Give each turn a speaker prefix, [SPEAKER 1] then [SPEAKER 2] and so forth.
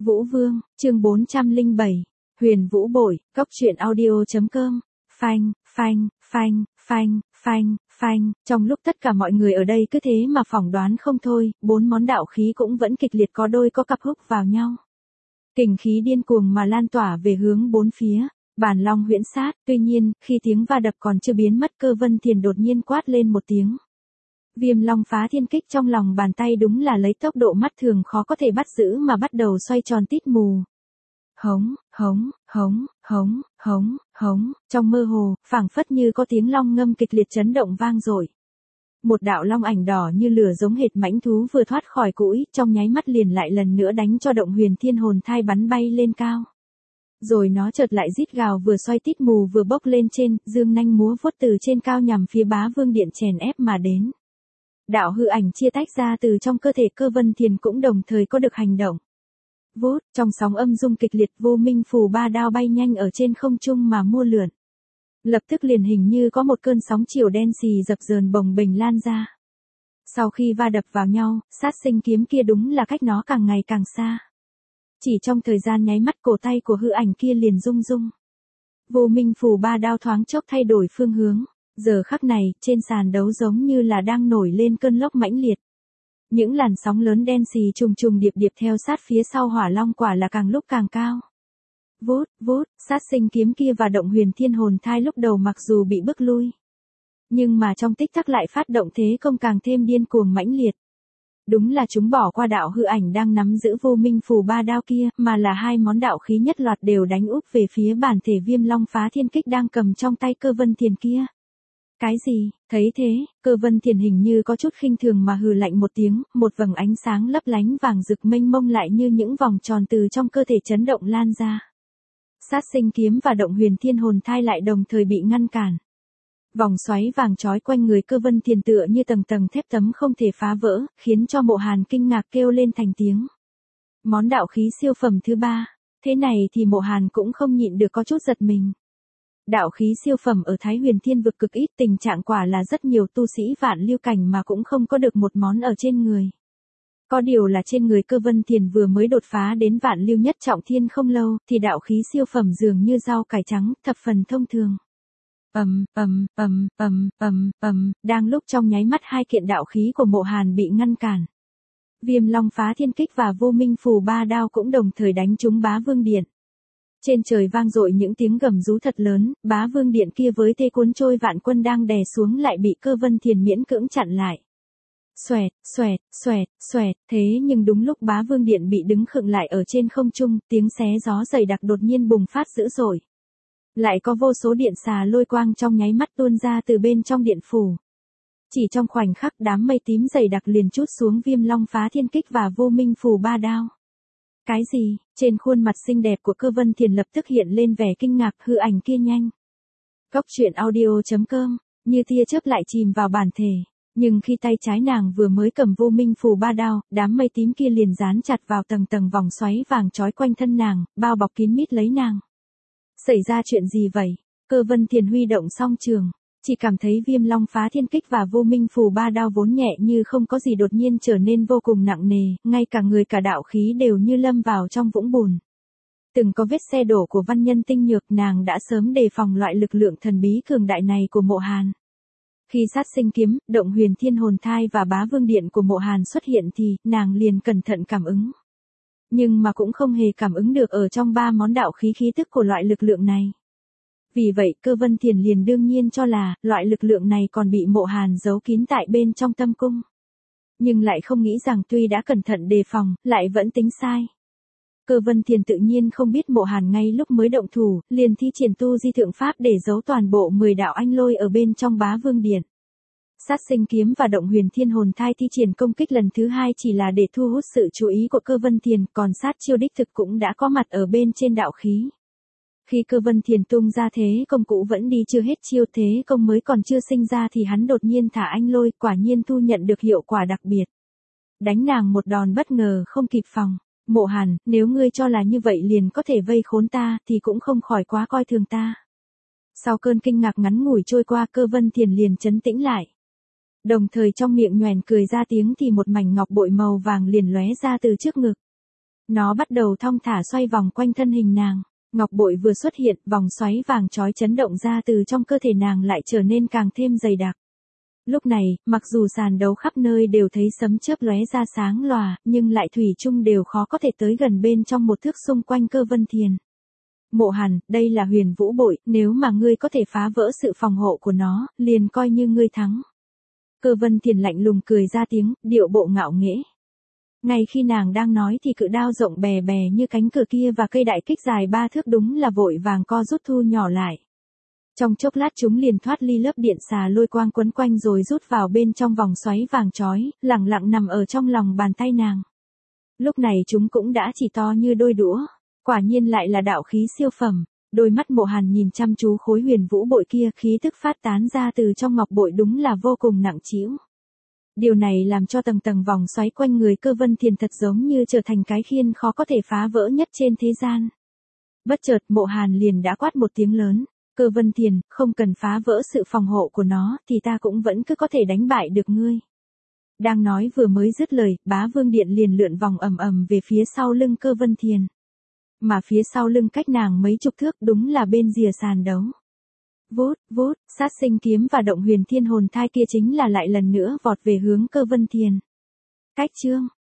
[SPEAKER 1] Vũ Vương, chương 407, Huyền Vũ Bội, Cốc truyện audio.com, phanh, phanh, phanh, phanh, phanh, phanh, trong lúc tất cả mọi người ở đây cứ thế mà phỏng đoán không thôi, bốn món đạo khí cũng vẫn kịch liệt có đôi có cặp húc vào nhau. Kình khí điên cuồng mà lan tỏa về hướng bốn phía, Bản Long huyễn sát, tuy nhiên, khi tiếng va đập còn chưa biến mất Cơ Vân Thiền đột nhiên quát lên một tiếng. Viêm Long phá thiên kích trong lòng bàn tay đúng là lấy tốc độ mắt thường khó có thể bắt giữ mà bắt đầu xoay tròn tít mù. Hống, hống, hống, hống, hống, hống, trong mơ hồ, phảng phất như có tiếng long ngâm kịch liệt chấn động vang dội. Một đạo long ảnh đỏ như lửa giống hệt mãnh thú vừa thoát khỏi cũi, trong nháy mắt liền lại lần nữa đánh cho động huyền thiên hồn thai bắn bay lên cao. Rồi nó chợt lại rít gào vừa xoay tít mù vừa bốc lên trên, dương nanh múa vuốt từ trên cao nhằm phía Bá Vương Điện chèn ép mà đến. Đạo hư ảnh chia tách ra từ trong cơ thể Cơ Vân Thiền cũng đồng thời có được hành động. Vút, trong sóng âm dung kịch liệt vô minh phù ba đao bay nhanh ở trên không trung mà mua lượn. Lập tức liền hình như có một cơn sóng chiều đen xì dập dờn bồng bềnh lan ra. Sau khi va đập vào nhau, sát sinh kiếm kia đúng là cách nó càng ngày càng xa. Chỉ trong thời gian nháy mắt cổ tay của hư ảnh kia liền rung rung. Vô minh phù ba đao thoáng chốc thay đổi phương hướng. Giờ khắc này, trên sàn đấu giống như là đang nổi lên cơn lốc mãnh liệt. Những làn sóng lớn đen xì trùng trùng điệp điệp theo sát phía sau hỏa long quả là càng lúc càng cao. Vút, vút, sát sinh kiếm kia và động huyền thiên hồn thai lúc đầu mặc dù bị bức lui. Nhưng mà trong tích tắc lại phát động thế công càng thêm điên cuồng mãnh liệt. Đúng là chúng bỏ qua đạo hư ảnh đang nắm giữ vô minh phù ba đao kia, mà là hai món đạo khí nhất loạt đều đánh úp về phía bản thể Viêm Long phá thiên kích đang cầm trong tay Cơ Vân Thiền kia. Cái gì? Thấy thế, Cơ Vân Thiền hình như có chút khinh thường mà hừ lạnh một tiếng, một vầng ánh sáng lấp lánh vàng rực mênh mông lại như những vòng tròn từ trong cơ thể chấn động lan ra. Sát sinh kiếm và động huyền thiên hồn thai lại đồng thời bị ngăn cản. Vòng xoáy vàng trói quanh người Cơ Vân Thiền tựa như tầng tầng thép tấm không thể phá vỡ, khiến cho Mộ Hàn kinh ngạc kêu lên thành tiếng. Món đạo khí siêu phẩm thứ ba, thế này thì Mộ Hàn cũng không nhịn được có chút giật mình. Đạo khí siêu phẩm ở Thái Huyền Thiên vực cực ít, tình trạng quả là rất nhiều tu sĩ vạn lưu cảnh mà cũng không có được một món ở trên người. Có điều là trên người Cơ Vân Thiền vừa mới đột phá đến vạn lưu nhất trọng thiên không lâu, thì đạo khí siêu phẩm dường như rau cải trắng, thập phần thông thường. Đang lúc trong nháy mắt hai kiện đạo khí của Mộ Hàn bị ngăn cản. Viêm Long phá thiên kích và vô minh phù ba đao cũng đồng thời đánh trúng Bá Vương Điện. Trên trời vang dội những tiếng gầm rú thật lớn, Bá Vương Điện kia với thế cuốn trôi vạn quân đang đè xuống lại bị Cơ Vân Thiền miễn cưỡng chặn lại. Xoẹt, xoẹt, xoẹt, xoẹt, thế nhưng đúng lúc Bá Vương Điện bị đứng khựng lại ở trên không trung, tiếng xé gió dày đặc đột nhiên bùng phát dữ dội. Lại có vô số điện xà lôi quang trong nháy mắt tuôn ra từ bên trong điện phủ. Chỉ trong khoảnh khắc đám mây tím dày đặc liền trút xuống Viêm Long phá thiên kích và vô minh phù ba đao. Cái gì? Trên khuôn mặt xinh đẹp của Cơ Vân Thiền lập tức hiện lên vẻ kinh ngạc, hư ảnh kia nhanh. Cốc truyện audio.com, như tia chớp lại chìm vào bản thể. Nhưng khi tay trái nàng vừa mới cầm vô minh phù ba đao, đám mây tím kia liền dán chặt vào tầng tầng vòng xoáy vàng trói quanh thân nàng, bao bọc kín mít lấy nàng. Xảy ra chuyện gì vậy? Cơ Vân Thiền huy động song trường. Chỉ cảm thấy Viêm Long phá thiên kích và vô minh phù ba đao vốn nhẹ như không có gì đột nhiên trở nên vô cùng nặng nề, ngay cả người cả đạo khí đều như lâm vào trong vũng bùn. Từng có vết xe đổ của văn nhân tinh nhược, nàng đã sớm đề phòng loại lực lượng thần bí cường đại này của Mộ Hàn. Khi sát sinh kiếm, động huyền thiên hồn thai và Bá Vương Điện của Mộ Hàn xuất hiện thì, nàng liền cẩn thận cảm ứng. Nhưng mà cũng không hề cảm ứng được ở trong ba món đạo khí khí tức của loại lực lượng này. Vì vậy Cơ Vân Thiền liền đương nhiên cho là, loại lực lượng này còn bị Mộ Hàn giấu kín tại bên trong tâm cung. Nhưng lại không nghĩ rằng tuy đã cẩn thận đề phòng, lại vẫn tính sai. Cơ Vân Thiền tự nhiên không biết Mộ Hàn ngay lúc mới động thủ, liền thi triển tu di thượng pháp để giấu toàn bộ 10 đạo anh lôi ở bên trong Bá Vương Điện. Sát sinh kiếm và động huyền thiên hồn thai thi triển công kích lần thứ hai chỉ là để thu hút sự chú ý của Cơ Vân Thiền, còn sát chiêu đích thực cũng đã có mặt ở bên trên đạo khí. Khi Cơ Vân Thiền tung ra thế công cụ vẫn đi chưa hết chiêu, thế công mới còn chưa sinh ra thì hắn đột nhiên thả anh lôi, quả nhiên thu nhận được hiệu quả đặc biệt. Đánh nàng một đòn bất ngờ không kịp phòng. Mộ Hàn, nếu ngươi cho là như vậy liền có thể vây khốn ta thì cũng không khỏi quá coi thường ta. Sau cơn kinh ngạc ngắn ngủi trôi qua, Cơ Vân Thiền liền trấn tĩnh lại. Đồng thời trong miệng nhoẻn cười ra tiếng thì một mảnh ngọc bội màu vàng liền lóe ra từ trước ngực. Nó bắt đầu thong thả xoay vòng quanh thân hình nàng. Ngọc bội vừa xuất hiện, vòng xoáy vàng chói chấn động ra từ trong cơ thể nàng lại trở nên càng thêm dày đặc. Lúc này, mặc dù sàn đấu khắp nơi đều thấy sấm chớp lóe ra sáng lòa, nhưng lại thủy chung đều khó có thể tới gần bên trong một thước xung quanh Cơ Vân Thiền. Mộ Hàn, đây là huyền vũ bội, nếu mà ngươi có thể phá vỡ sự phòng hộ của nó, liền coi như ngươi thắng. Cơ Vân Thiền lạnh lùng cười ra tiếng, điệu bộ ngạo nghễ. Ngay khi nàng đang nói thì cự đao rộng bè bè như cánh cửa kia và cây đại kích dài 3 thước đúng là vội vàng co rút thu nhỏ lại. Trong chốc lát chúng liền thoát ly lớp điện xà lôi quang quấn quanh rồi rút vào bên trong vòng xoáy vàng chói, lẳng lặng nằm ở trong lòng bàn tay nàng. Lúc này chúng cũng đã chỉ to như đôi đũa, quả nhiên lại là đạo khí siêu phẩm. Đôi mắt Mộ Hàn nhìn chăm chú khối huyền vũ bội kia, khí tức phát tán ra từ trong ngọc bội đúng là vô cùng nặng trĩu. Điều này làm cho tầng tầng vòng xoáy quanh người Cơ Vân Thiền thật giống như trở thành cái khiên khó có thể phá vỡ nhất trên thế gian. Bất chợt Mộ Hàn liền đã quát một tiếng lớn, Cơ Vân Thiền, không cần phá vỡ sự phòng hộ của nó thì ta cũng vẫn cứ có thể đánh bại được ngươi. Đang nói vừa mới dứt lời, Bá Vương Điện liền lượn vòng ầm ầm về phía sau lưng Cơ Vân Thiền. Mà phía sau lưng cách nàng mấy chục thước đúng là bên rìa sàn đấu. Vút, vút, sát sinh kiếm và động huyền thiên hồn thai kia chính là lại lần nữa vọt về hướng Cơ Vân Thiền. Cách chương